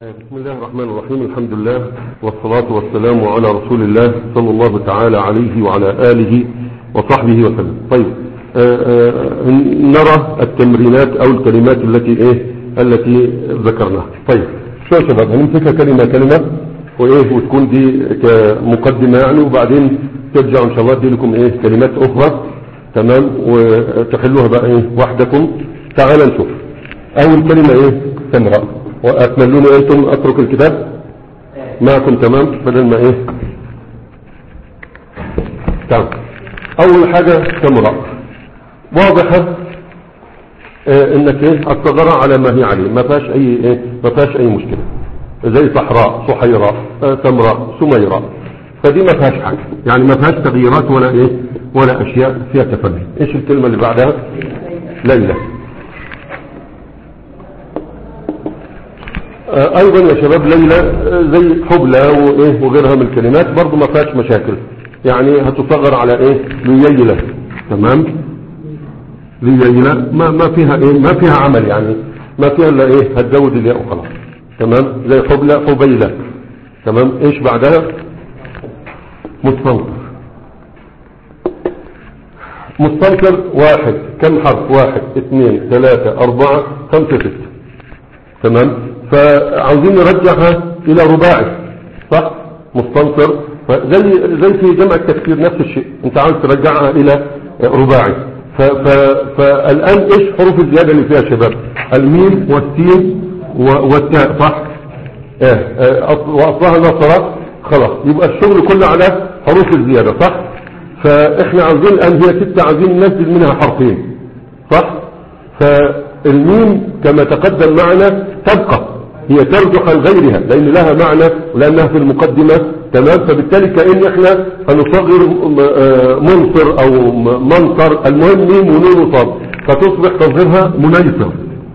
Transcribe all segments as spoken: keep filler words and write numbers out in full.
بسم الله الرحمن الرحيم. الحمد لله والصلاة والسلام على رسول الله صلى الله تعالى عليه وعلى آله وصحبه وسلم. طيب آآ آآ نرى التمرينات او الكلمات التي ايه التي ذكرناها. طيب شو يا شباب، هنمسكها كلمة كلمة وايه وتكون دي كمقدمة يعني، وبعدين ترجعوا ان شاء الله دي لكم ايه كلمات اخرى تمام وتحلوها بقى ايه وحدكم. تعال نشوف اول كلمة ايه تمرأ، واتمنوني انتم اترك الكتاب معكم تمام بدل ما ايه. تمام اول حاجة تمرأ واضحة اه انك ايه الصغرى على ما هي عليه، ما فيهاش اي ايه ما فيهاش اي مشكلة، زي صحراء صحيراء اه تمراء سميراء، فدي ما فيهاش حاجة يعني، ما فيهاش تغييرات ولا ايه ولا اشياء فيها تفنن. ايش الكلمة اللي بعدها؟ ليلى. ايضا يا شباب ليلى زي حبلى وايه وغيرها من الكلمات برضو ما فيهاش مشاكل يعني، هتصغر على ايه ليلى تمام. ليلى ما ما فيها ايه ما فيها عمل يعني، ما فيها الا ايه هتزود الياء وخلاص تمام. زي حبلى حبيلة تمام. ايش بعدها؟ مستنكر. مستنكر واحد كم حرف؟ واحد اثنين ثلاثة اربعة خمسة ستة تمام. فعاوزين نرجعها الى رباعي صح. مستنكر زي زي في جمع التكسير نفس الشيء، انت عاوز ترجعها الى رباعي. فالان ايش حروف الزيادة اللي فيها شباب؟ الميم والسين والتاء صح. اه واصلها نصرة خلاص، يبقى الشغل كله على حروف الزيادة صح. فاحنا عاوزين الان هي ستة، عاوزين ننزل منها حرفين صح. فالميم كما تقدم معنا تبقى هي ترجح عن غيرها لان لها معنى ولانها في المقدمة تمام. فبالتالي كأن احنا هنصغر منصر او منصر، المهم ميم ونون وصاد، فتصبح تصغيرها منيصر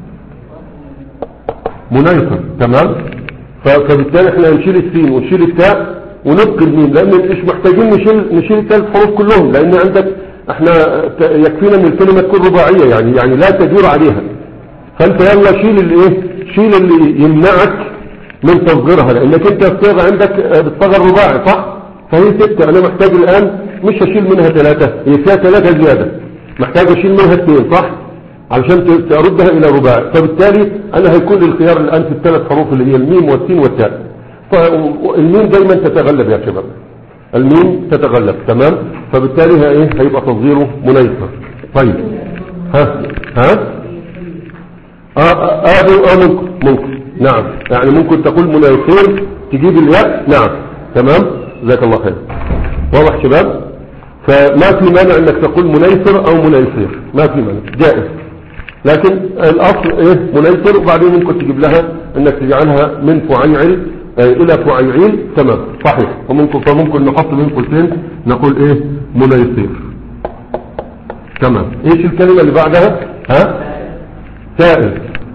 منيصر تمام. فبالتالي احنا هنشيل السين ونشيل التاء ونبقي الميم، لان مش محتاجين نشيل نشيل الثلاث حروف كلهم، لان عندك احنا يكفينا من الكلمة تكون رباعية يعني يعني لا تجور عليها. فانت يلا شيل الايه شيل اللي يمنعك من تصغيرها، لانك انت الصيغة عندك بتصغر رباعي صح. فهي ستة، انا محتاج الان مش هشيل منها ثلاثة، هي فيها ثلاثة زيادة، محتاج اشيل منها اثنين صح علشان تردها الى رباعي. فبالتالي انا هيكون الخيار الان في الثلاث حروف اللي هي الميم والسين والتاء. فالميم دايما تتغلب يا شباب، الميم تتغلب تمام. فبالتالي ها ايه هيبقى تصغيره منيصر. طيب ها ها اه اه, آه, آه ممكن ممكن نعم يعني ممكن تقول منيصر تجيب الياء نعم تمام. جزاك الله خير. واضح شباب. فما في مانع انك تقول منيصر او منيصير، ما في مانع جائز، لكن الاصل ايه منيصر، وبعدين ممكن تجيب لها انك تجعلها من فعيعل الى فعيعيل تمام صحيح. وممكن فممكن نحط بين قوسين نقول ايه منيصير تمام. ايش الكلمة اللي بعدها؟ ها سائل.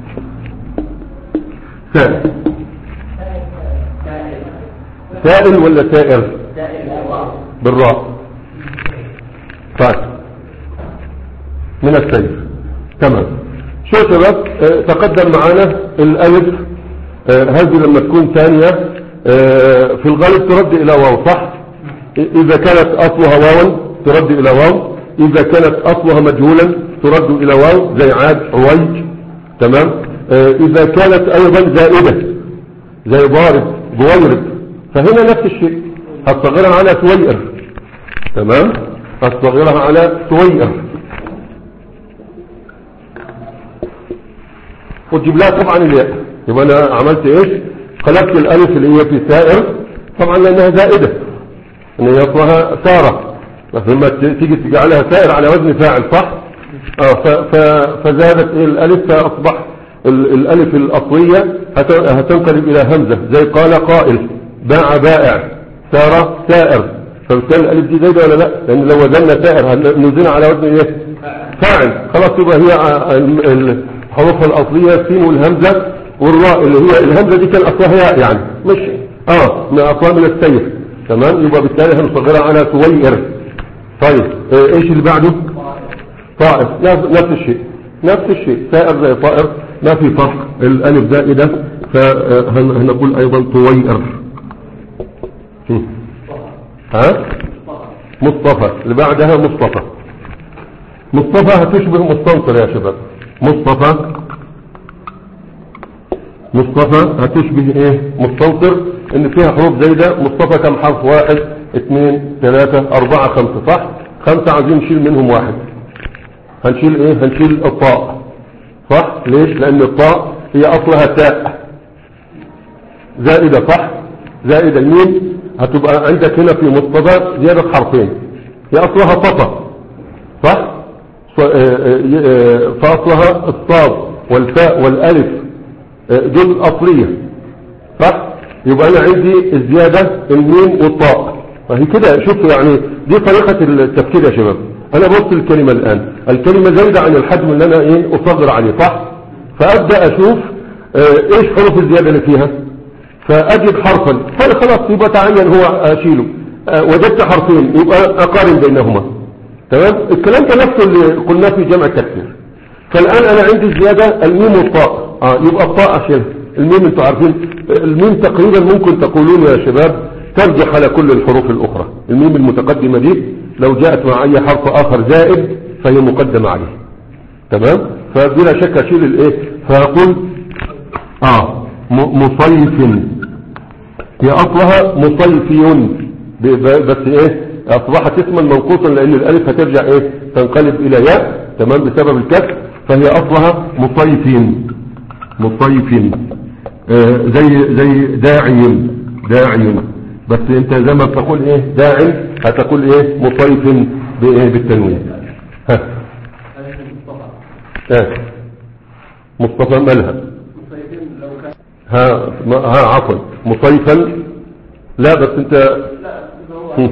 سائل سائل ولا سائر؟ بالراء. طيب من السيف تمام. شو شباب اه تقدم معنا الالف اه هذه لما تكون ثانية اه في الغالب ترد الى واو صح. اذا كانت اصلها واو ترد الى واو، اذا كانت اصلها مجهولا ترد الى واو زي عاد عويج تمام. اه اذا كانت ايضا زائدة زي ضارب ضويرب، فهنا نفس الشيء هتصغرها على سويئر تمام، هتصغرها على سويئر وتجيب لها طبعا الياء. يبقى انا عملت ايش؟ قلبت الالف اللي هي في سائر طبعا لانها زائدة ان هي اصلها سارة، فلما تيجي تجعلها سائر على وزن فاعل صح. اه فزادت ايه الالف، فاصبح الالف الاصلية هتنقلب الى همزة زي قال قائل باع بائع سار سائر. فبالتالي الالف دي زايدة ولا لا؟ لان لو وزننا سائر نوزنها على وزن ايه فاعل خلاص، يبقى هي الحروف الاصلية السين والهمزة والراء اللي هي الهمزة دي كان اصلها ياء يعني مش اه من اصلها من السيف تمام. يبقى بالتالي هنصغرها على سويئر. طيب ايش اللي بعده؟ طائر نفس الشيء نفس الشيء سائر زي طائر ما في فرق، الالف زائدة فهنقول ايضا طوير. ها مصطفى اللي بعدها مصطفى. مصطفى هتشبه مستنصر يا شباب. مصطفى مصطفى هتشبه ايه مستنصر، ان فيها حروف زايدة. مصطفى كم حرف؟ واحد اثنين ثلاثة اربعة خمسة، صح؟ خمسة عايزين نشيل منهم واحد. هنشيل ايه؟ هنشيل الطاء، صح؟ ليش؟ لان الطاء هي اصلها تاء زائدة، صح؟ زائدة. الميم هتبقى عندك هنا في مصطفى زيادة حرفين، هي اصلها طفى، صح؟ فاصلها الصاد والفاء والالف دول اصلية، صح؟ يبقى انا عندي الزيادة الميم والطاء. فهي كده، شوف يعني دي طريقة التفكير يا شباب. انا بص الكلمة الان، الكلمة زايدة عن الحجم اللي انا ايه اصغر عليه، صح؟ فابدأ اشوف اه ايش حروف الزيادة اللي فيها، فاجد حرفا، فانا خلاص يبقى تعين هو اشيله. اه وجدت حرفين يبقى اقارن بينهما، تمام؟ الكلام ده نفسه اللي قلناه في جمع التكسير. فالان انا عندي الزيادة الميم والطاء، اه يبقى الطاء اشيلها. الميم انتوا عارفين الميم تقريبا ممكن تقولون يا شباب ترجح على كل الحروف الاخرى. الميم المتقدمة دي لو جاءت مع اي حرف اخر زائد فهي مقدمة عليه، تمام؟ فبلا شك اشيل الايه، فاقول اه مصيف، هي اصلها مصيفي بس ايه اصبحت اسما منقوصا لان الالف هترجع ايه تنقلب الى ياء، تمام؟ بسبب الكسر، فهي اصلها مصيفين مصيفين. آه زي زي داعي داعي، بس انت زي ما بتقول ايه داعي هتقول ايه مصيف بايه بالتنوين. ها اه مصطفى مالها؟ ها ها عفوا مصيفا، لا بس انت لا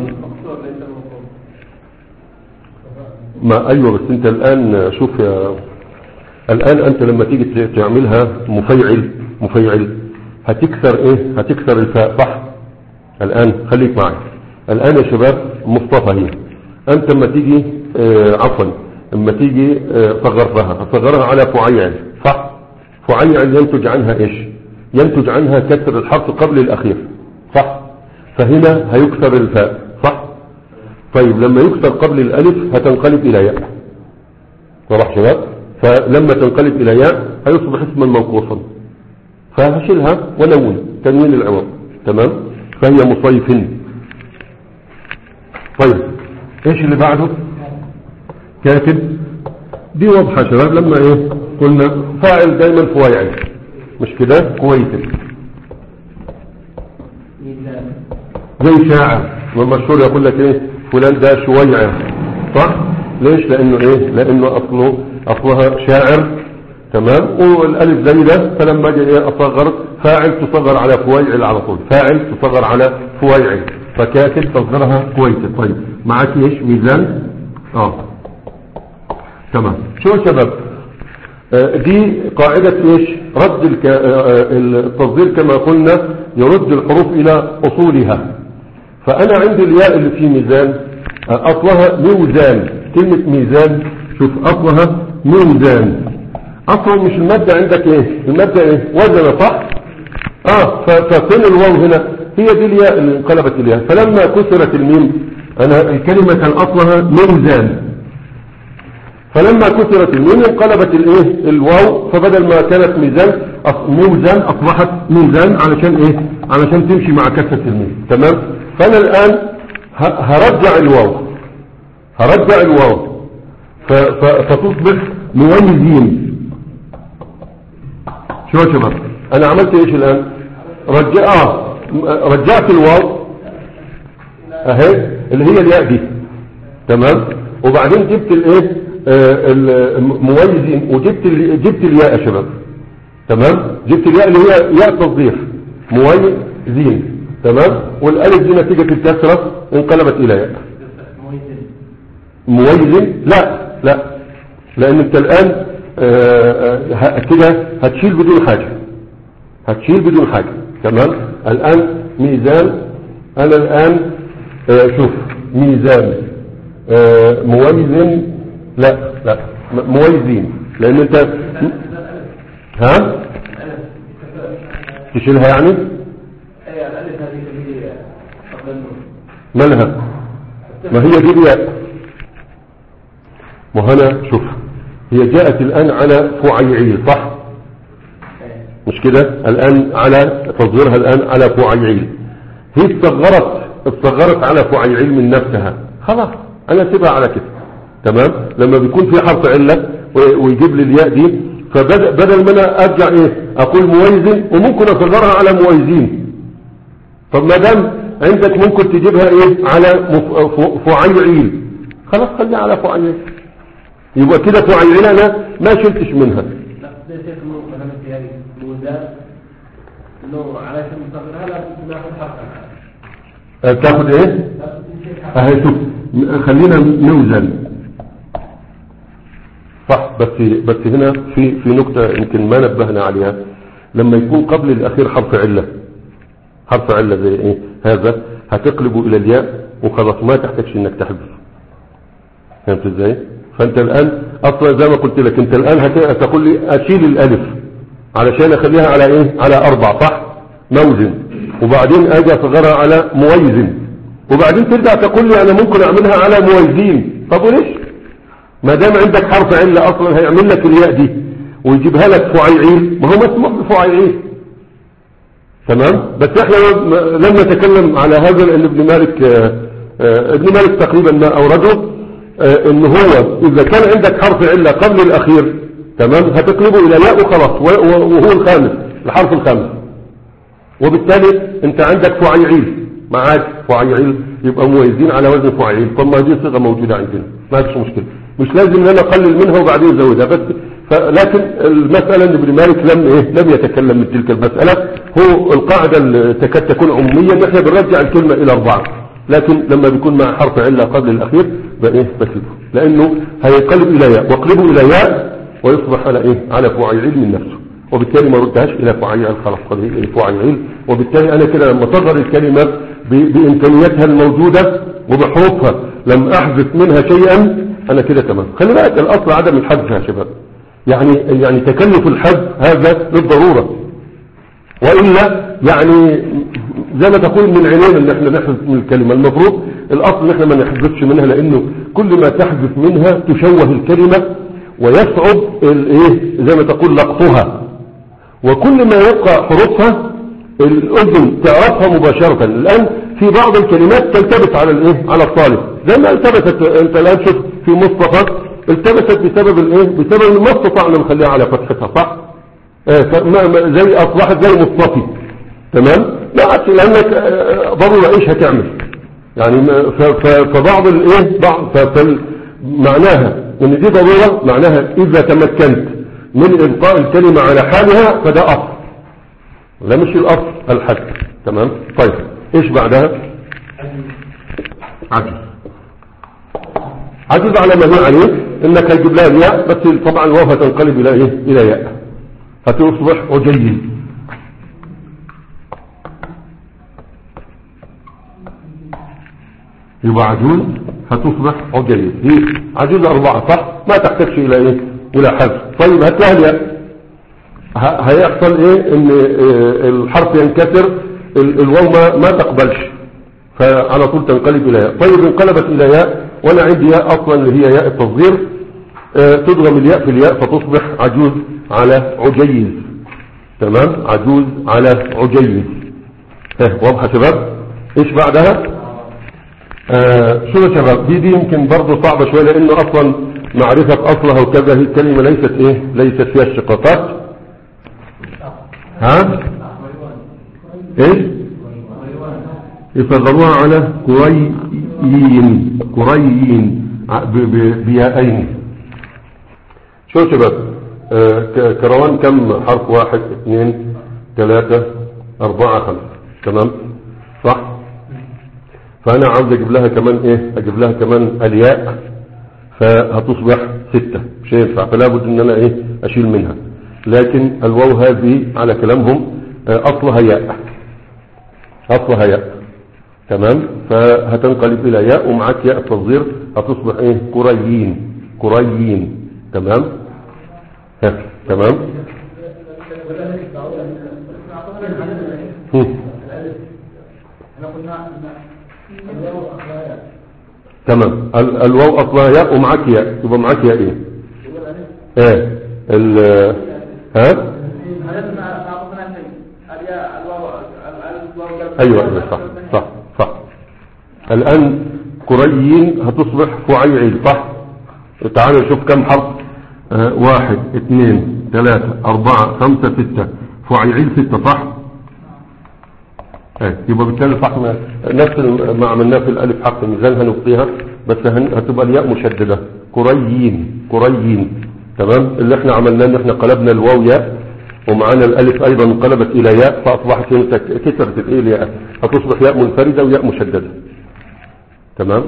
ما ايوه بس انت الان شوف يا الان انت لما تيجي تعملها مفيعل مفيعل هتكسر ايه هتكسر الفاء، صح؟ الان خليك معي الان يا شباب. مصطفى هي انت لما تيجي اه عفوا لما تيجي اه صغرتها هتصغرها على فعيل، صح؟ فعيل ينتج عنها ايش؟ ينتج عنها كسر الحرف قبل الاخير، صح؟ فهنا هيكسر الفاء، صح؟ طيب لما يكسر قبل الالف هتنقلب الى ياء، واضح شباب؟ فلما تنقلب الى ياء هيصبح اسما منقوصا، فهشيلها ونون تنوين العوض، تمام؟ فهي مصيف. طيب ايش اللي بعده؟ كاتب. دي واضحة شباب، لما ايه قلنا فاعل دايما فوايعل، مش كده؟ كويس. زي شاعر والمشهور يقول لك ايه فلان ده شويعر، صح؟ ليش؟ لانه ايه لانه اصله اصلها شاعر، تمام؟ والالف زي ده، فلما اجي ايه اصغر فاعل تصغر على فويعل على طول، فاعل تصغر على فويعل، فكاتب تصغرها كويس. طيب معاك ايش ميزان؟ اه تمام. شو يا شباب آه دي قاعدة ايش؟ رد الك... آه التصدير كما قلنا يرد الحروف الى اصولها. فانا عندي الياء اللي في ميزان آه اصلها ميزان. كلمة ميزان شوف اصلها ميزان، اصلا مش المادة عندك ايه؟ المادة ايه؟ وزن، صح؟ اه فكل الواو هنا هي دي الياء اللي انقلبت الياء. فلما كسرت الميم انا الكلمة كان اصلها ميزان، فلما كسرت الميم انقلبت الايه الواو، فبدل ما كانت ميزان موزان اصبحت ميزان، علشان ايه علشان تمشي مع كسرة الميم، تمام؟ فانا الان هرجع الواو هرجع الواو فتصبح مويزين. شو يا شباب انا عملت ايش الان؟ رجع اه رجعت الواو اهي اللي هي الياء دي، تمام؟ وبعدين جبت الايه آه المميزين، وجبت جبت الياء يا شباب، تمام؟ جبت الياء اللي هي ياء تصدير مميزين، تمام؟ والالف دي نتيجة الكسرة انقلبت الى ياء مويزين. لا لا لان انت الان آه آه كده هتشيل بدون حاجة هتشيل بدون حاجة، تمام؟ الان ميزان، انا الان آه شوف ميزان آه مويزين، لا لا مويزين، لان انت ها تشيلها يعني؟ اي الالف هذه اللي هي قبل النون مالها؟ ما هي دي الياء. وهنا شوف هي جاءت الآن على فعيعيل صح؟ مش كده؟ الآن على تصغيرها الآن على فعيعيل. هي اتصغرت اتصغرت على فعيعيل من نفسها، خلاص أنا سيبها على كده. تمام؟ لما بيكون في حرف علة ويجيب لي الياء دي، فبدل ما انا ارجع ايه اقول مويزن وممكن اصغرها على مويزين. طب ما دام عندك ممكن تجيبها ايه على فعيعيل، خلاص خليها على فعيعيل، يبقى كده فعيعيل انا ما شلتش منها. لا ده شيء مو مثلا في هذه موزان انه على اسم مصغرها لا ناخذ حرفا. تاخذ ايه؟ اهي شوف خلينا نوزن صح. بس بس هنا في في نقطة يمكن ما نبهنا عليها. لما يكون قبل الأخير حرف علة، حرف علة زي إيه هذا، هتقلبه إلى الياء وخلاص ما تحتاجش إنك تحذف. فهمت إزاي؟ فأنت الآن أصلا زي ما قلت لك أنت الآن هتقول لي أشيل الألف علشان أخليها على إيه؟ على أربع صح؟ موزن. وبعدين أجي أصغرها على مويزن، وبعدين ترجع تقول لي أنا ممكن أعملها على مويزين. طب وليش؟ ما دام عندك حرف علة اصلا هيعمل لك الياء دي ويجيبها لك فعيعيل، ما هو مسموح بفعيعيل. تمام؟ بس احنا لم نتكلم على هذا لان ابن مالك آآ آآ ابن مالك تقريبا ما اورده ان هو اذا كان عندك حرف علة قبل الاخير تمام هتقلبه الى ياء وخلاص، وهو الخامس الحرف الخامس، وبالتالي انت عندك فعيعيل معاك فعيعيل يبقى مويزين على وزن فعيعيل. طب ما دي صيغه موجوده عندنا ما فيش مشكله، مش لازم ان انا اقلل منها وبعدين ازودها بس. لكن المسألة ان ابن مالك لم ايه لم يتكلم من تلك المسألة. هو القاعدة اللي تكاد تكون عمومية ان احنا بنرجع الكلمة الى اربعة، لكن لما بيكون مع حرف علة قبل الاخير بايه بسيبه لانه هيقلب الى ياء، واقلبه الى ياء ويصبح على ايه على فعيعيل من نفسه، وبالتالي ما ردهاش الى فعيعيل خلاص قد فعيعيل. وبالتالي انا كده لما تظهر الكلمة بامكانياتها الموجودة وبحروفها لم احذف منها شيئا انا كده تمام. خلي بالك الاصل عدم الحذف يا شباب، يعني يعني تكلف الحذف هذا للضرورة، والا يعني زي ما تقول من عينينا ان احنا نحذف من الكلمة. المفروض الاصل ان احنا ما نحذفش منها، لانه كل ما تحذف منها تشوه الكلمة ويصعب الايه زي ما تقول لقطها، وكل ما يبقى حروفها الاذن تعرفها مباشرة. الان في بعض الكلمات تلتبس على الايه على الطالب، زي ما التبست انت الان شوف في مصطفى التبست بسبب الايه بسبب ما استطعنا نخليها على فتحتها صح. اه زي اصبحت زي مصطفي تمام، لا عكس لانك اه ضرورة ايش هتعمل يعني. فبعض الايه بعض معناها ان دي ضرورة، معناها اذا تمكنت من ابقاء الكلمة على حالها فده اصل، لا مش الاصل الحد. تمام. طيب ايش بعدها؟ عجز. عجز على ما هي عليه انك هتجيب لها الياء، بس طبعا الواو هتنقلب الى ايه الى ياء هتصبح عجيز. يبقى عجوز هتصبح عجيز. هي عجوز اربعة صح، ما تحتاجش الى ايه الى حذف. طيب هات لها الياء، هيحصل ايه ان الحرف ينكسر، الواو ما, ما تقبلش فعلى طول تنقلب الى ياء. طيب انقلبت الى ياء وانا عندي ياء اصلا اللي هي ياء التصغير، اه تضغم الياء في الياء فتصبح عجوز على عجيز. تمام. عجوز على عجيز. ها واضحه شباب؟ ايش بعدها؟ اه شو يا شباب دي دي يمكن برضه صعبه شويه لانه اصلا معرفه اصلها وكذا، هي الكلمه ليست ايه ليست فيها اشتقاقات. ها ايش يصغروها على كريين كريين بيائين. شو شباب آه كروان كم حرف؟ واحد اثنين ثلاثة اربعة خمسة تمام صح. فانا عاوز اجيب لها كمان ايه اجيب لها كمان الياء فهتصبح ستة، مش هينفع، فلا بد ان انا ايه اشيل منها. لكن الواو هذه على كلامهم اصلها ياء، اصلها ياء تمام، فهتنقلب الى ياء ومعاك ياء التصغير هتصبح ايه كريين كريين. تمام ها تمام. هم. احنا قلنا الواو اصلها ياء. تمام. ال- الواو اصلها ياء ومعاك ياء، يبقى معاك ياء ايه؟ ايه ال ها ايوه ايوه صح صح صح. الان قريين هتصبح فعيعيل صح. تعالوا نشوف كم حرف. آه واحد اثنين ثلاثة اربعة خمسة ستة، فعيعيل ستة صح. ايه يبقى بالتالي صح. نفس ما عملناه في الالف حق ميزانها نبقيها، بس هن- هتبقى الياء مشددة. قريين قريين تمام. اللي احنا عملناه ان احنا قلبنا الواو ياء، ومعانا الالف ايضا انقلبت الى ياء، فاصبحت هنا كسرت الايه الياء، هتصبح ياء منفردة وياء مشددة. تمام.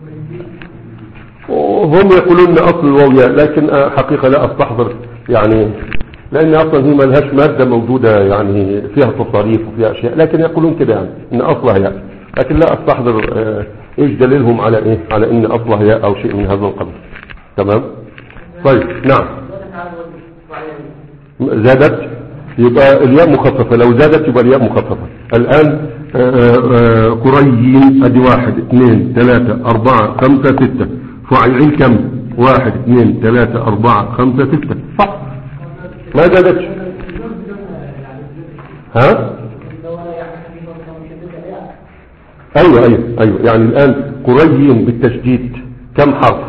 وهم يقولون ان اصل الواو ياء، لكن حقيقة لا استحضر يعني، لان اصلا هي ما لهاش مادة موجودة يعني فيها تصاريف وفيها اشياء، لكن يقولون كده يعني ان اصلها ياء، لكن لا استحضر اه ايش دليلهم على ايه على ان اصلها ياء او شيء من هذا القبيل. تمام. طيب نعم. زادت يبقى الياء مخففة، لو زادت يبقى الياء مخففة. الان قريين ادي واحد اثنين ثلاثة اربعة خمسة ستة، فعيعين كم؟ واحد اثنين ثلاثة اربعة خمسة ستة صح. ما زادتش. ها ايوه ايوه ايوه يعني الان قريين بالتشديد كم حرف؟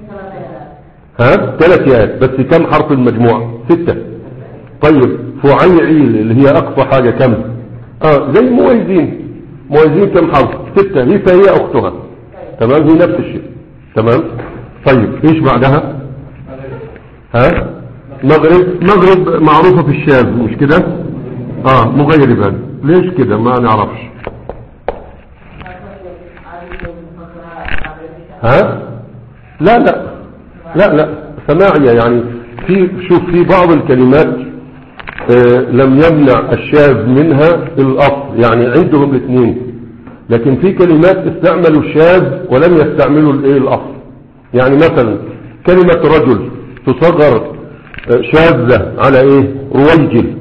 ها ثلاث ياءات بس، كم حرف المجموع؟ ستة. طيب فعيعيل اللي هي اقصى حاجة كم؟ اه زي مويزين، مويزين كم حرف؟ ستة، هي فهي اختها. تمام هي نفس الشيء. تمام. طيب ايش بعدها؟ ها مغرب. مغرب معروفة في الشام مش كده؟ اه مغيربا. ليش كده ما نعرفش؟ ها لا لا لا لا سماعية يعني. في شوف في بعض الكلمات آه لم يمنع الشاذ منها الاصل، يعني عندهم الاثنين، لكن في كلمات استعملوا الشاذ ولم يستعملوا الايه الاصل. يعني مثلا كلمة رجل تصغر شاذة على ايه؟ رويجل.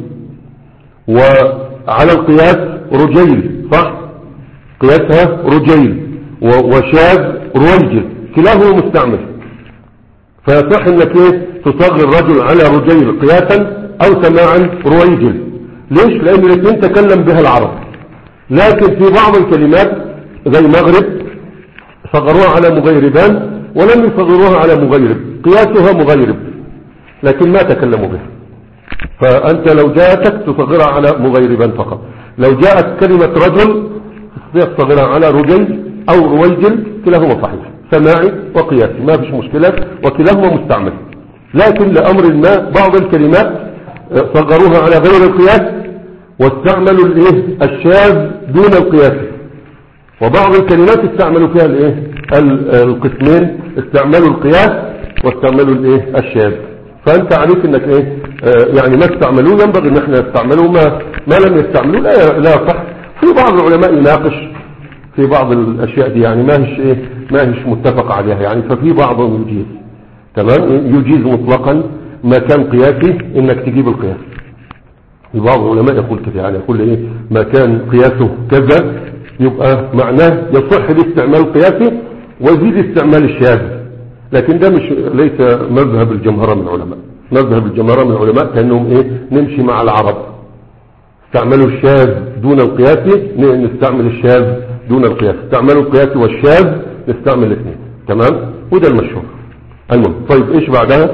وعلى القياس رجيل صح، قياسها رجيل، وشاذ رويجل، كلاهما مستعمل. فيصح انك ايه تصغر رجل على رجيل قياسا او سماعا رويجل. ليش؟ لان الاثنين تكلم بها العرب، لكن في بعض الكلمات زي مغرب صغروها على مغيربان ولم يصغروها على مغيرب، قياسها مغيرب لكن ما تكلموا بها. فأنت لو جاءتك تصغرها على مغيربان فقط. لو جاءت كلمة رجل تصغرها على رجل أو رويجل، كلاهما صحيح، سماعي وقياسي ما فيش مشكلة، وكلاهما مستعمل. لكن لأمر ما بعض الكلمات صغروها على غير القياس واستعملوا الايه الشاذ دون القياس، وبعض الكلمات استعملوا فيها الايه القسمين، استعملوا القياس واستعملوا الايه الشاذ. فانت عليك انك ايه آه يعني ما استعملوه ينبغي ان احنا نستعملوه، ما ما لم يستعملوه لا لا صح. في بعض العلماء يناقش في بعض الاشياء دي يعني ما هيش ايه ما هيش متفق عليها يعني، ففي بعضهم يجيز تمام، يجيز مطلقا ما كان قياسي انك تجيب القياس. بعض العلماء يقول كده يعني، يقول ايه ما كان قياسه كذا يبقى معناه يصح باستعمال القياسي ويزيد استعمال الشاذ، لكن ده مش ليس مذهب الجمهرة من العلماء. مذهب الجمهرة من العلماء كأنهم ايه نمشي مع العرب، استعملوا الشاذ دون القياسي نستعمل الشاذ دون القياس، استعملوا القياسي والشاذ نستعمل الاثنين. تمام وده المشهور. المهم طيب ايش بعدها؟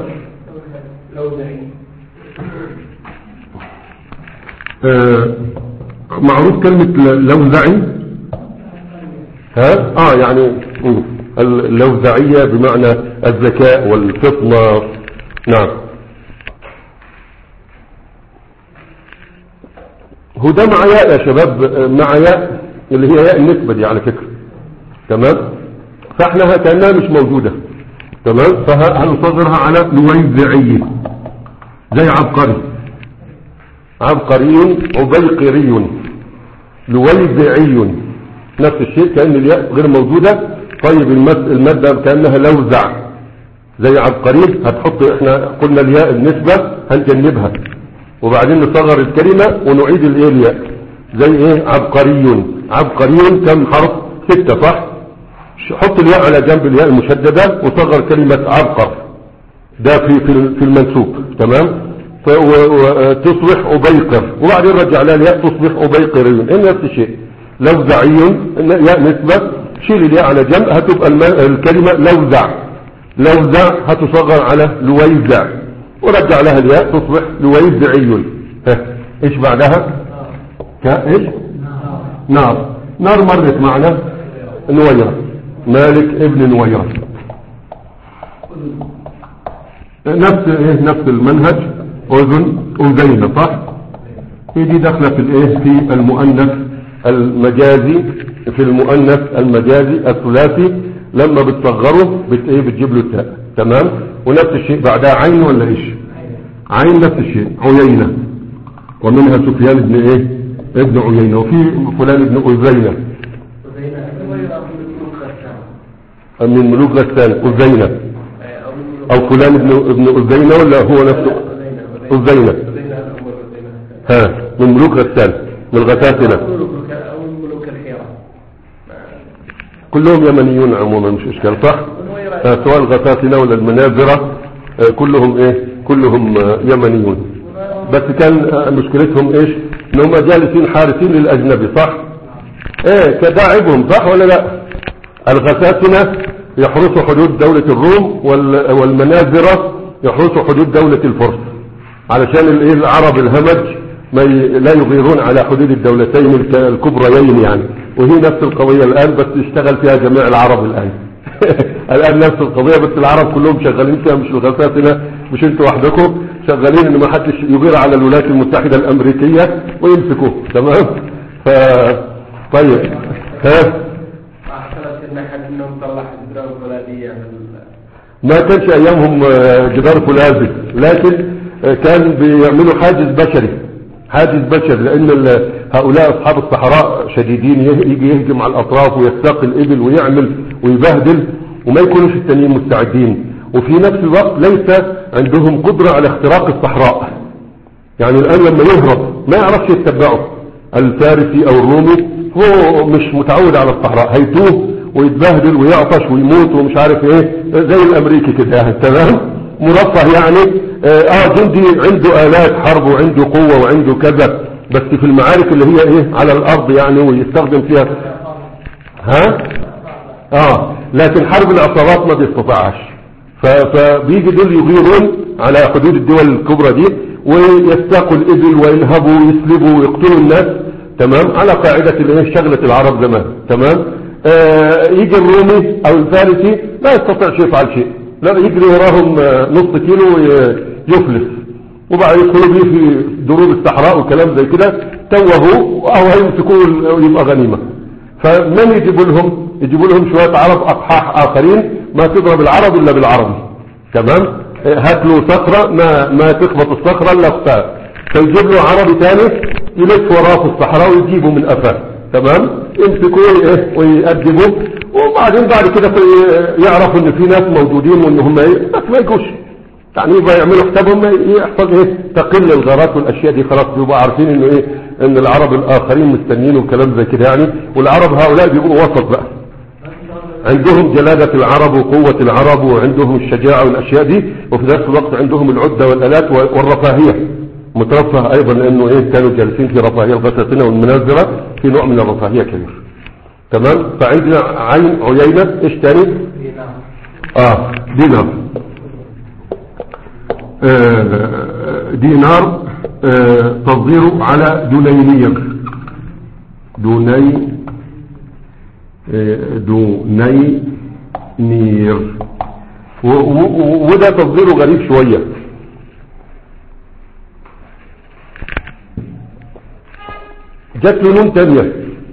آه معروف كلمة لوزعي. ها اه يعني اللوزعية بمعنى الذكاء والفطنة. نعم هو ده مع ياء يا شباب، مع ياء اللي هي ياء النسبة دي على فكرة. تمام فاحنا كأنها مش موجودة. تمام فهنصغرها على لويزعي زي عبقري، عبقري عبيقري لويزعي نفس الشيء، كأن الياء غير موجودة. طيب المادة كأنها لوزع زي عبقري، هتحط احنا قلنا الياء النسبة هنجنبها وبعدين نصغر الكلمة ونعيد الايه الياء. زي ايه عبقري، عبقري كم حرف؟ ستة صح. حط الياء على جنب الياء المشددة وصغر كلمة عبقر، ده في في المنسوب تمام. وتصبح أبيقر، وبعدين رجع لها الياء تصبح أبيقري، إن نفس الشيء. لوزعي ياء نسبة، شيل الياء على جنب هتبقى الكلمة لوزع، لوزع هتصغر على لويزع، ورجع لها الياء تصبح لويزعي. ها ايش بعدها؟ ايش؟ نار. نار مرت معنا نويرة، مالك ابن نويرة، نفس ايه نفس المنهج. اذن اذين صح. هي دي داخله في الايه في المؤنث المجازي، في المؤنث المجازي الثلاثي لما بتصغره بت ايه بتجيب له التاء تمام. ونفس الشيء بعدها عين ولا ايش؟ عين نفس الشيء عيينة، ومنها سفيان ابن ايه ابن عيينة، وفي فلان ابن أذينة من ملوك غسان أذينة، او فلان ابن ابن أذينة ولا هو نفسه أذينة؟ ها من ملوك غسان من الغساسنة، كلهم يمنيون عموما مش اشكال صح. آه سواء الغساسنة ولا المناذرة آه كلهم ايه كلهم آه يمنيون، بس كان آه مشكلتهم ايش؟ انهم جالسين حارسين للاجنبي صح. ايه كداعبهم صح ولا لا؟ الغساسنة يحرسوا حدود دولة الروم، والمناذرة يحرسوا حدود دولة الفرس، علشان الايه العرب الهمج ما ي... لا يغيرون على حدود الدولتين الكبريين يعني. وهي نفس القضية الآن، بس يشتغل فيها جميع العرب الآن. الآن نفس القضية، بس العرب كلهم شغالين فيها، مش الغساسنة، مش انتوا وحدكم شغالين ان ما حدش يغير على الولايات المتحدة الأمريكية ويمسكوه تمام. ف طيب ها ما كانش ايامهم جدار فولاذي، لكن كان بيعملوا حاجز بشري، حاجز بشري، لان هؤلاء اصحاب الصحراء شديدين، يجي يهجم على الاطراف ويستاق الابل ويعمل ويبهدل، وما يكونوش التانيين مستعدين، وفي نفس الوقت ليس عندهم قدرة على اختراق الصحراء. يعني الان لما يهرب ما يعرفش يتبعه الفارسي او الرومي، هو مش متعود على الصحراء، هيتوه ويتبهدل ويعطش ويموت ومش عارف ايه، زي الامريكي كده يعني تمام، مرفه يعني. اه جندي عنده آلات حرب وعنده قوة وعنده كذا، بس في المعارك اللي هي ايه على الارض يعني ويستخدم فيها ها اه لكن حرب العصابات ما بيستطيعش. فبيجي دول يغيرون على حدود الدول الكبرى دي ويستاقوا الابل وينهبوا ويسلبوا ويقتلوا الناس تمام، على قاعدة الايه شغلة العرب زمان تمام. آه يجي الرومي او الفارسي لا يستطيع يفعل شيء، لا يجري وراهم نص كيلو يفلس، وبعد يدخلوا بيه في دروب الصحراء وكلام زي كده، توهوا او هيمسكوه ويبقى غنيمة. فمن يجيبوا لهم؟ يجيبوا لهم شوية عرب اقحاح اخرين ما تضرب العرب الا بالعربي تمام. هات له صخرة ما ما تخبط الصخرة الا اختها، فيجيب له عربي ثاني يلف وراه في الصحراء ويجيبه من قفاه تمام، يمسكوه ايه ويأدبوه، وبعدين بعد كده يعرفوا ان في ناس موجودين وان هم ايه بس ما يجوش يعني، يبقى يعملوا حسابهم يحصل ايه تقل الغارات والاشياء دي، خلاص بيبقوا عارفين انه ايه ان العرب الاخرين مستنيين وكلام زي كده يعني. والعرب هؤلاء بيبقوا وسط بقى، عندهم جلادة العرب وقوة العرب وعندهم الشجاعة والاشياء دي، وفي نفس الوقت عندهم العدة والالات والرفاهية، مترفه ايضا لانه ايه كانوا جالسين في رفاهية الغساسنة والمنازلة، في نوع من الرفاهية كبير تمام. فعندنا عين عيينة ايش تاني؟ اه دينار. آه دينار آه تصغيره على دنينير، دني آه دنينير، وده تصغيره غريب شوية. جات له نون تانية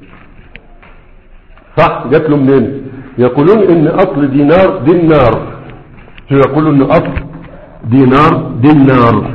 صح، جات له منين؟ يقولون ان اصل دينار دينار، شو يقولون ان اصل دينار دينار،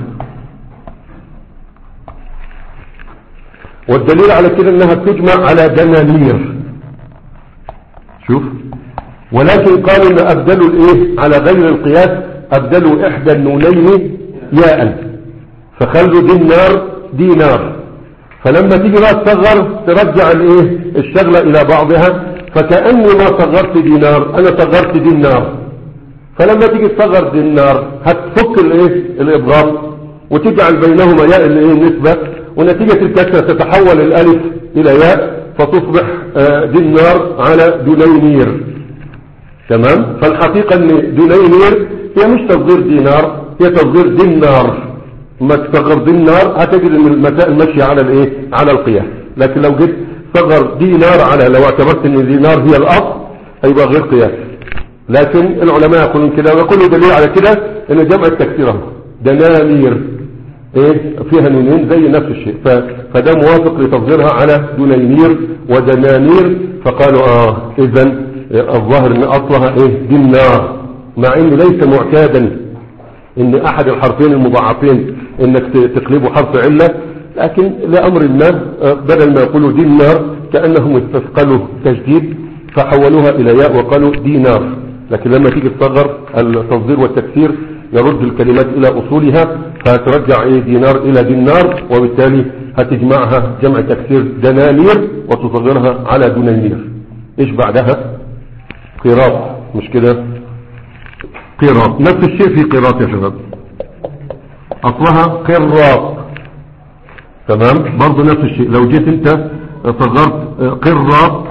والدليل على كده انها بتجمع على دنانير. شوف، ولكن قالوا ان ابدلوا الايه على غير القياس، ابدلوا احدى النونين ياء، فخلوا دينار دينار. فلما تيجي بقى تصغر ترجع الايه الشغلة الى بعضها، فكأني ما صغرت دينار، انا صغرت دينار. فلما تيجي تصغر دينار هتفك الايه الابغام وتجعل بينهما ياء الايه النسبة، ونتيجة الكسرة تتحول الالف الى ياء فتصبح دينار على دنينير. تمام. فالحقيقة ان دنينير هي مش تصغير دينار، هي تصغير دينار. ما تصغر دينار هتجد ان المسائل ماشية على الايه على القياس. لكن لو جيت صغر دينار على، لو اعتبرت ان دينار هي الاصل هيبقى غير قياس. لكن العلماء يقولون كده، وكل دليل على كده ان جمع التكسير دنانير ايه فيها نونين زي نفس الشيء، فده موافق لتصغيرها على دنينير ودنانير. فقالوا اه اذا الظاهر ان اصلها ايه دينار، مع انه ليس معتادا ان احد الحرفين المضاعفين انك تقلبه حرف علة، لكن لامر ما بدل ما يقولوا دينار كأنهم استثقلوا تجديد فحولوها الى ياء وقالوا دينار. لكن لما تيجي تصغر التصغير والتكسير يرد الكلمات الى اصولها، فترجع ايه دينار الى دينار، وبالتالي هتجمعها جمع تكسير دنانير وتصغرها على دنينير. ايش بعدها؟ قيراط، مش كده؟ قيراط نفس الشيء في قيراط يا شباب، اصلها قراط. تمام. برضو نفس الشيء، لو جيت انت صغرت قراط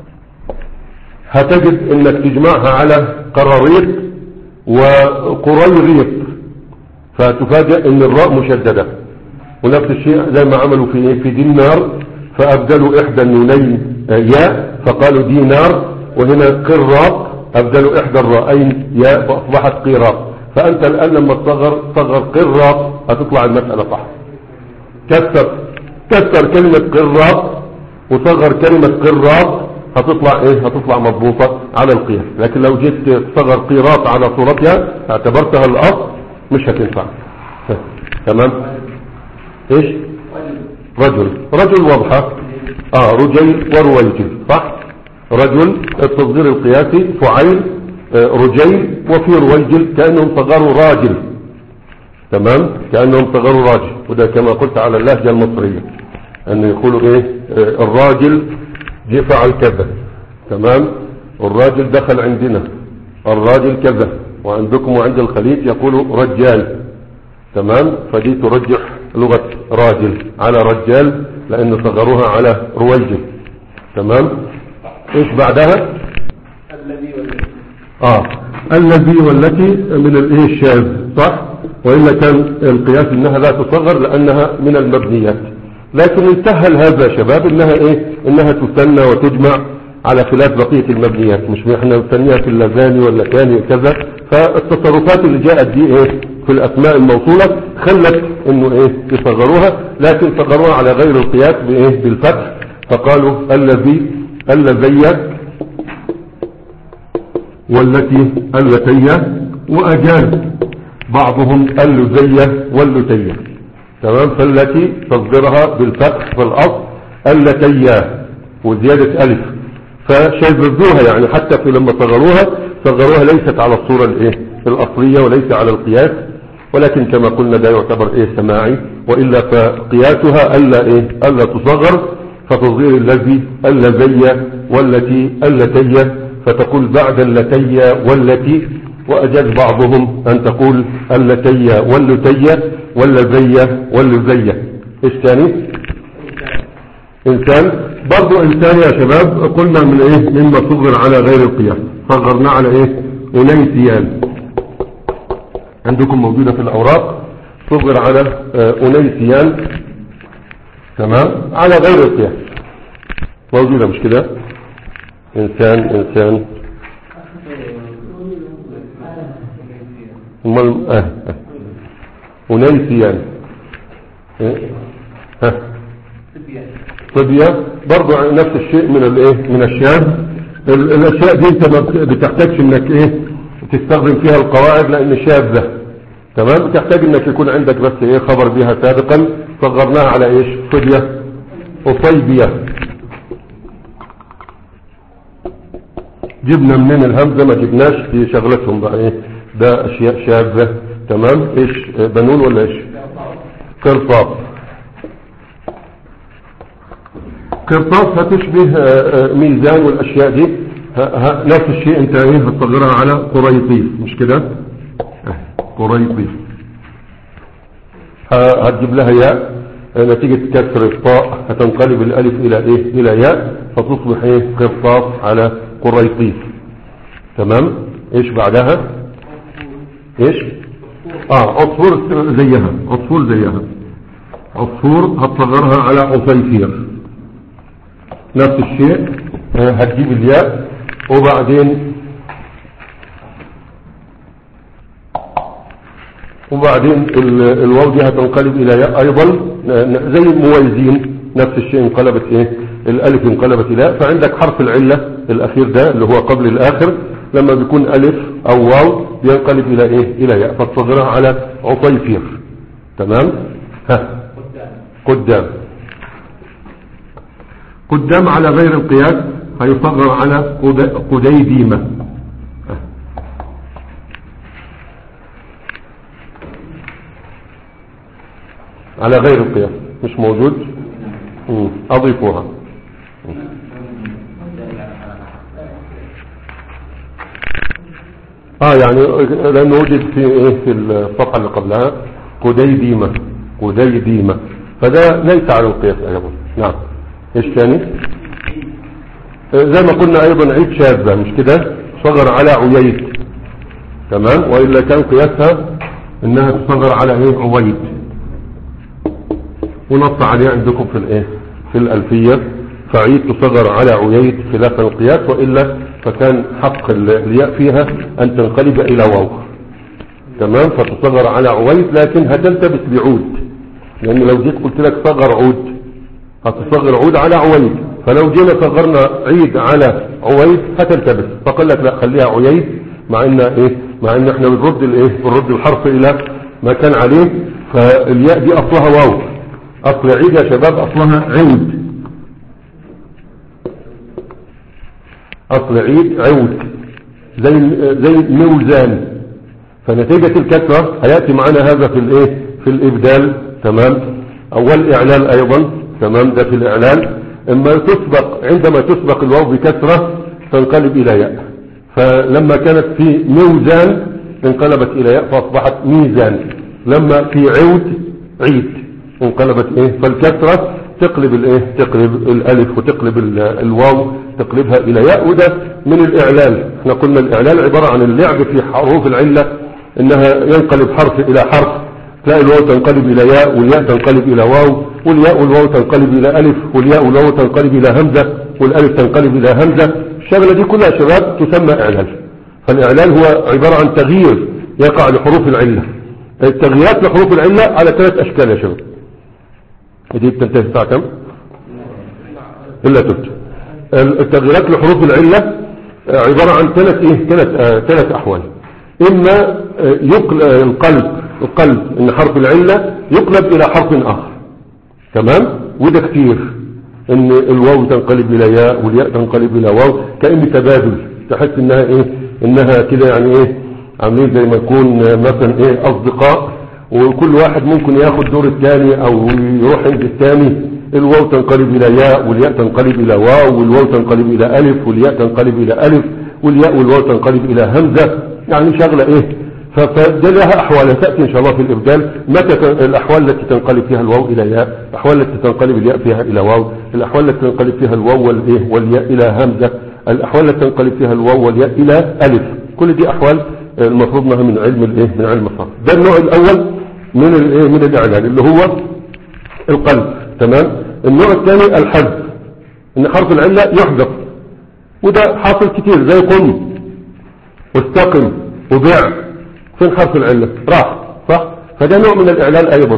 هتجد انك تجمعها على قراريط وقريريط، فتفاجئ ان الراء مشددة. ونفس الشيء زي ما عملوا في في دينار، فابدلوا احدى النونين ياء فقالوا دينار، وهنا قراط ابدلوا احدى الرائين ياء فاصبحت قيراط. فانت الان لما تصغر صغر قراط هتطلع المسألة صح. كسر كسر كلمة قراط وصغر كلمة قراط هتطلع ايه هتطلع مضبوطة على القياس. لكن لو جيت تصغر قيراط على صورتها اعتبرتها الاصل مش هتنفع. تمام. ايش؟ رجل رجل واضحة. اه رجيل ورويجل صح. رجل التصغير القياسي فعيل آه رجيل، وفي رويجل كأنهم صغروا راجل. تمام. كأنهم صغروا راجل، وده كما قلت على اللهجة المصرية ان يقولوا ايه آه الراجل جه فعل كذا. تمام. الراجل دخل عندنا، الراجل كذا. وعندكم وعند الخليج يقولوا رجال. تمام. فدي ترجح لغة راجل على رجال لأن صغروها على رويجل. تمام. ايش بعدها؟ الذي والتي. اه الذي والتي من الايه الشاذ صح. وإلا كان القياس انها لا تصغر لانها من المبنيات. لكن انتهى هذا يا شباب انها ايه انها تثنى وتجمع على خلاف بقية المبنيات. مش احنا نثنيها في اللذان ولا كان كذا. فالتصرفات اللي جاءت دي ايه في الاسماء الموصولة خلت انه ايه يصغروها، لكن صغروها على غير القياس بايه بالفتح. فقالوا الذي اللذي والتي اللتي، واجاز بعضهم اللذي واللتي. تمام. فالتي تصغرها بالفتح في الاصل اللتي وزيادة الف، فشذذوها يعني حتى في لما صغروها صغروها ليست على الصورة الايه الاصلية وليس على القياس، ولكن كما قلنا ده يعتبر ايه سماعي، وإلا فقياسها ألا ايه ألا تصغر. فتصغير الذي اللذي والتي اللتي، فتقول بعد اللتي والتي. وأجاز بعضهم أن تقول اللتي واللتي واللذي واللذي. ايش ثاني؟ إنسان. برضو إنسان يا شباب قلنا من ايه مما صغر على غير القياس، صغرنا على ايه أنيسيان. عندكم موجودة في الأوراق صغر على أنيسيان. تمام. على غير القياس موجودة مش كده. إنسان إنسان امال اه أنيسيان اه ها طبية. برضو نفس الشيء من الايه من الشاذ. الاشياء دي انت ما بتحتاجش انك ايه تستخدم فيها القواعد لان شاذة. تمام. بتحتاج انك يكون عندك بس ايه خبر بها سابقا. صغرناها على ايش طبية وطيبية. جبنا منين الهمزة ما جبناش في شغلتهم بقى ايه ده اشياء شاذة. تمام. ايش بنون ولا ايش قرطاس. قرطاس هتشبه ميزان والاشياء دي، نفس الشيء انت ايه هتصغرها على قريطيس، مش كده؟ قريطيس هتجيب لها ياء، نتيجة كسر الطاء هتنقلب الالف الى ايه؟ الى ياء، فتصبح ايه؟ قرطاس على قريطيس. تمام. ايش بعدها؟ ايش؟ اه عصفور زيها، عصفور زيها، عصفور هتصغرها على عصيفير، نفس الشيء. هتجيب الياء وبعدين وبعدين الواو دي هتنقلب الى ياء ايضا زي الموازين، نفس الشيء انقلبت ايه؟ الالف انقلبت الى ياء. فعندك حرف العلة الاخير ده اللي هو قبل الاخر لما بيكون الف او واو بينقلب الى ايه؟ الى ياء، فتصغرها على عصيفير. تمام. ها قدام. قدام على غير القياس هيصغر على قديديمة. على غير القياس مش موجود، اضيفوها. اه يعني لانه وجد في ايه؟ في الصفحة اللي قبلها قديديمة، قديديمة، فده ليس على القياس ايضا. نعم. ايش ثاني؟ زي ما قلنا ايضا عيد شاذة، مش كده؟ صغر على عييد. تمام. وإلا كان قياسها انها تصغر على ايه؟ عويد، ونص عليه عندكم في الايه؟ في الالفية. فعيد تصغر على عييد خلاف القياس، وإلا فكان حق الياء فيها ان تنقلب الى واو. تمام. فتصغر على عويد لكن هتلتبس بعود، لان لو جيت قلت لك صغر عود هتصغر عود على عويد، فلو جينا صغرنا عيد على عويد هتلتبس، فقال لك لا خليها عييد، مع ان ايه؟ مع ان احنا بنرد الايه؟ بنرد الحرف الى ما كان عليه. فالياء دي اصلها واو، اصل عيد يا شباب اصلها عود، اصل عيد عود زي زي ميزان. فنتيجة الكسرة هيأتي معنا هذا في الايه؟ في الابدال. تمام. اول اعلال ايضا. تمام. ده في الاعلال اما تسبق، عندما تسبق الواو بكسرة تنقلب الى ياء، فلما كانت في ميزان انقلبت الى ياء فاصبحت ميزان. لما في عود عيد انقلبت ايه؟ فالكسرة تقلب الايه؟ تقلب الالف وتقلب الواو تقلبها الى ياء، وده من الاعلال. احنا قلنا الاعلال عبارة عن اللعب في حروف العلة، انها ينقلب حرف الى حرف، تلاقي الواو تنقلب الى ياء والياء تنقلب الى واو، والياء والواو تنقلب الى الف، والياء والواو تنقلب الى همزة، والالف تنقلب الى همزة. الشغلة دي كلها شباب تسمى اعلال. فالاعلال هو عبارة عن تغيير يقع لحروف العلة. التغييرات لحروف العلة على ثلاث اشكال يا شباب. دي بتنتهي الساعة كم؟ الا تلت. التغييرات لحروف العلة عبارة عن ثلاث ايه؟ ثلاث آه ثلاث احوال. اما يقلب القلب القلب ان حرف العلة يقلب الى حرف اخر. تمام. وده كتير، ان الواو تنقلب الى ياء والياء تنقلب الى واو، كأن تبادل، تحس انها ايه؟ انها كده يعني ايه؟ عاملين زي ما يكون مثلا ايه؟ اصدقاء، وكل واحد ممكن ياخد دور الثاني او يروح عند الثاني. الواو تنقلب الى ياء والياء تنقلب الى واو، والواو تنقلب الى الف والياء تنقلب الى الف، والياء والواو تنقلب الى همزة. يعني شغلة ايه؟ فده لها احوال تأتي ان شاء الله في الابدال. متى الاحوال التي تنقلب فيها الواو الى ياء، الاحوال التي تنقلب الياء فيها الى واو، الاحوال التي تنقلب فيها الواو والايه والياء الى همزة، الاحوال التي تنقلب فيها الواو والياء الى الف. كل دي احوال المفروض انها من علم الايه؟ من علم الصرف. ده النوع الاول من الايه؟ من الاعلان اللي هو القلب. تمام. النوع الثاني الحذف، ان حرف العلة يحذف، وده حاصل كتير زي قم واستقم وبيع. فين حرف العلة؟ راح، صح؟ فده نوع من الاعلان ايضا،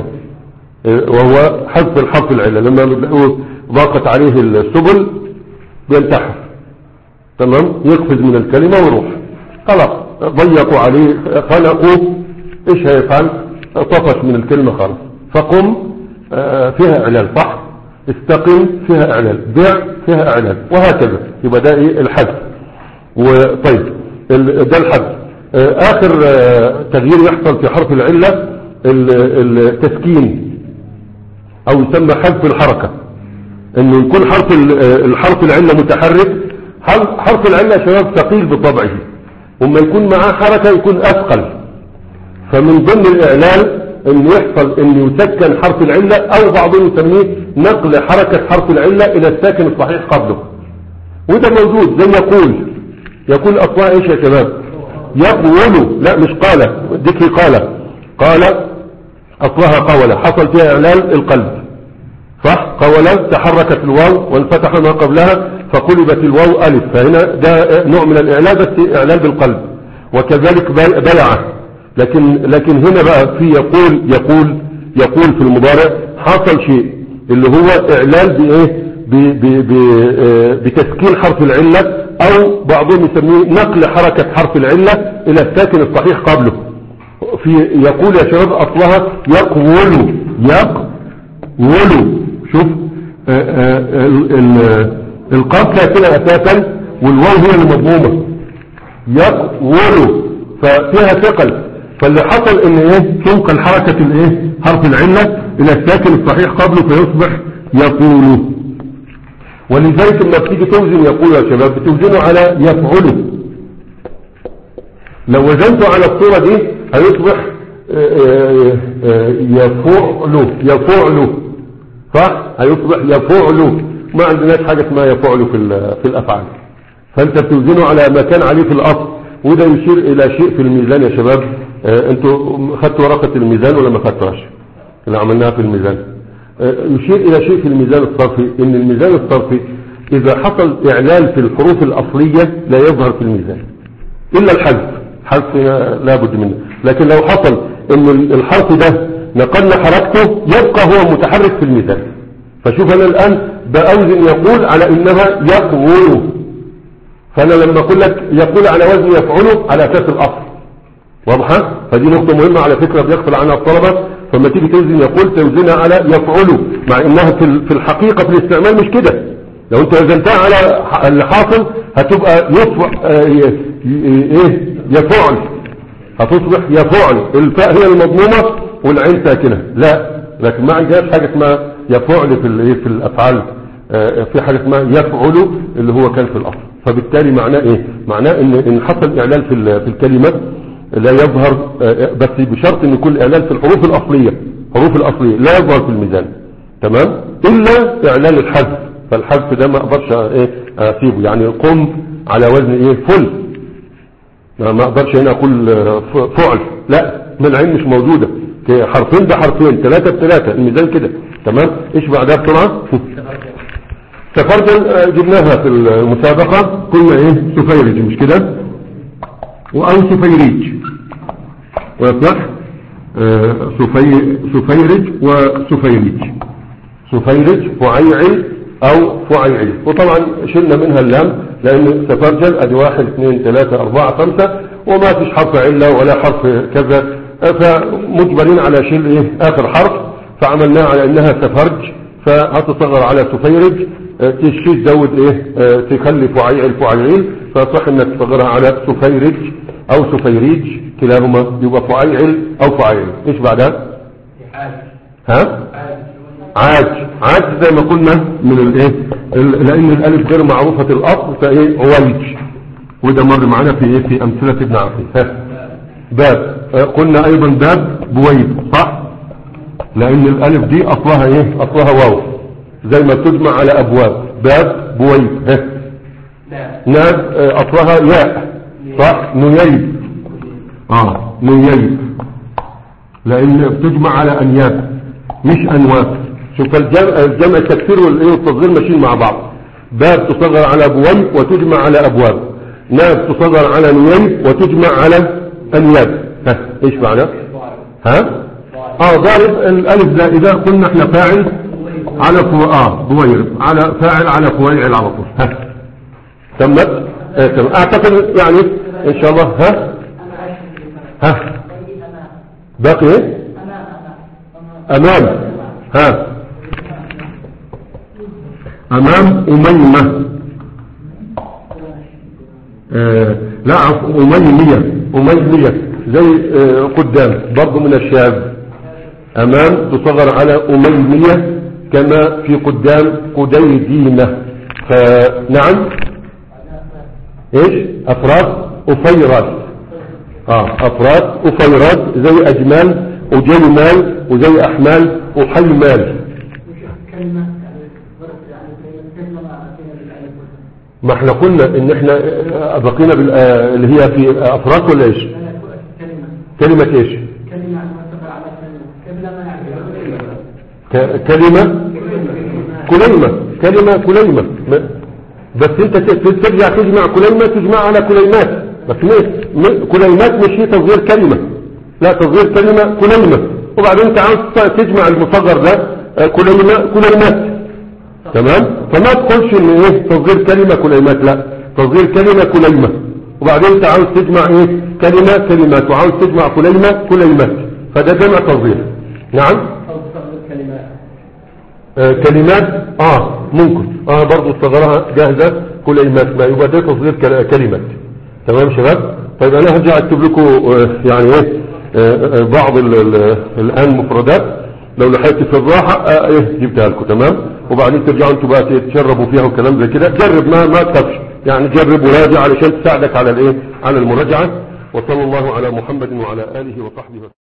وهو حذف الحرف العلة. لما بتلاقوه ضاقت عليه السبل بينتحر. تمام. يقفز من الكلمة ويروح، خلاص ضيقوا عليه خلقوا، ايش هيفعل؟ طفش من الكلمة خالص. فقم فيها اعلان، صح؟ استقم فيها اعلان، بيع فيها اعلان، وهكذا. يبقى ده ايه؟ الحذف. وطيب ده الحذف. اخر تغيير يحصل في حرف العلة التسكين. او يسمى حذف الحركة، انه يكون حرف الحرف العلة متحرك. حرف العلة يا شباب ثقيل بطبعه، وما يكون معاه حركة يكون اثقل. فمن ضمن الاعلال انه يحصل انه يسكن حرف العلة، او بعضهم يسميه نقل حركة حرف العلة الى الساكن الصحيح قبله، وده موجود. زي يقول يقول اصلا ايش يا شباب؟ يقول، لا مش قال، ذكر قال قال اصلها قولة، حصل فيها اعلال القلب صح. قولة تحركت الواو وانفتح ما قبلها فقلبت الواو الف، فهنا ده نوع من الاعلال بس اعلال بالقلب. وكذلك بلعه. لكن لكن هنا بقى في يقول يقول يقول في المضارع حصل شيء اللي هو اعلال بايه؟ بتسكين حرف العلة، او بعضهم يسميه نقل حركة حرف العلة الى الساكن الصحيح قبله. في يقول يا شباب اصلها يقول يقول. شوف القاف ساكنة اساسا والواو هي المضمومة يقول، ففيها ثقل. فاللي حصل ان ايه؟ تنقل حركة الايه؟ حرف العلة الى الساكن الصحيح قبله فيصبح يقول. ولذلك لما بتيجي توزن يقول يا شباب بتوزنه على يفعله. لو وزنته على الصورة دي هيصبح يفعله يفعله صح، هيصبح يفعله. ما عندناش حاجة اسمها يفعله في في الافعال. فانت بتوزنه على ما كان عليه في الاصل، وده يشير الى شيء في الميزان يا شباب. انتوا خدتوا ورقة الميزان ولا ما خدتوهاش اللي عملناها في الميزان؟ يشير الى شيء في الميزان الصرفي، ان الميزان الصرفي اذا حصل اعلال في الحروف الاصلية لا يظهر في الميزان الا الحذف. حذف لا بد منه. لكن لو حصل ان الحرف ده نقلنا حركته يبقى هو متحرك في الميزان. فشوف انا الان باوزن يقول على انها يقول، فانا لما اقول لك يقول على وزن يفعله على اساس الاصل. واضحة؟ فدي نقطة مهمة على فكرة بيغفل عنها الطلبة. فلما تيجي توزن يقول توزنها على يفعله، مع انها في الحقيقة في الاستعمال مش كده. لو انت وزنتها على اللي حاصل هتبقى يفع ايه يفعل، هتصبح يفعل. الفاء هي المضمومة والعين ساكنة. لا، لكن ما عندهاش حاجة اسمها يفعل في الايه في الافعال. في حاجة اسمها يفعل اللي هو كان في الاصل. فبالتالي معناه ايه؟ معناه ان ان حصل اعلال في في الكلمة لا يظهر، بس بشرط ان يكون الاعلان في الحروف الاصلية. الحروف الاصلية لا يظهر في الميزان، تمام، الا اعلان الحذف. فالحذف ده ما اقدرش ايه اسيبه. يعني قم على وزن ايه؟ فل. ما اقدرش هنا اقول فعل، لا، من العين مش موجودة. حرفين ده حرفين، ثلاثة بثلاثة، الميزان كده، تمام. ايش بعدها بسرعة؟ سفرجل جبناها في المسابقة، قلنا ايه؟ سفيرج مش كده؟ او سفيريج ويصلح آه سفي... سفيرج وسفيريج. سفيرج فعيعل او فعيعل. وطبعا شلنا منها اللام لان سفرجل ادي واحد اثنين ثلاثة اربعة خمسة وما فيش حرف علة ولا حرف كذا، فمجبرين على شيل ايه اخر حرف، فعملناه على انها سفرج فهتصغر على سفيرج. تشي تزود ايه اه تخلي فعيعل فعيعل، فصح انك تصغرها على سفيرج او سفيريج، كلاهما يبقى فعيعل او فعيعل. ايش بعدها؟ ها عاج. عاج زي ما قلنا من الايه، لان الالف غير معروفة الاصل فايه عويج، وده مر معنا في ايه في امثلة ابن عقيل. ها باب، اه قلنا ايضا باب بويب صح، لان الالف دي اصلها ايه اصلها واو زي ما تجمع على ابواب. باب بويب. ها ناب اصلها ياء صح، نييب. اه نييب لان بتجمع على انياب مش انواب. شوف الجمع الجمع التكسير والايه والتصغير ماشيين مع بعض. باب تصغر على بويب وتجمع على ابواب، ناب تصغر على نييب وتجمع على انياب. ها ايش معنى؟ ها اه ضارب الالف زائده، قلنا احنا فاعل على فو... اه بويرب على فاعل على فويعل على طول. ها تمت. اه تم. اعتقد يعني ان شاء الله. ها ها باقي ايه؟ امام. ها امام اميمة. آه لا اميمية اميمية زي آه قدام برضو من الشاذ. امام تصغر على اميمية كما في قدام قديدينة. فنعم ايش افراد افيرات، اه افراد افيرات زي اجمال وجيمال وزي احمال وحيمال. ما احنا قلنا ان احنا بقينا بال... اللي هي في افراد ولا ايش؟ كلمة ايش؟ كلمة كليمة كلمة كليمة. بس انت ترجع تجمع كليمة تجمع على كليمات، بس كليمات مش هي تصغير كلمة، لا تصغير كلمة كليمة، وبعدين انت عاوز تجمع المصغر ده كليمة كليمات. تمام؟ فما تقولش ان ايه تصغير كلمة كليمات، لا تصغير كلمة كليمة، وبعدين انت عاوز تجمع ايه كلمة كلمات، وعاوز تجمع كليمة كليمات، فده جمع تصغير. نعم آه كلمات اه ممكن اه برضو صغرها جاهزة كلمات، ما يبقى ده تصغير كلمات. تمام شباب؟ طيب انا هرجع اكتب لكم آه يعني ايه آه بعض ال ال الان مفردات لو لحقت في الراحة آه ايه جبتها لكم. تمام؟ وبعدين ترجعوا انتوا بقى تتشربوا فيها وكلام زي كده. جرب ما ما تخافش يعني، جرب وراجع علشان تساعدك على الايه على المراجعة. وصلى الله على محمد وعلى آله وصحبه وسلم.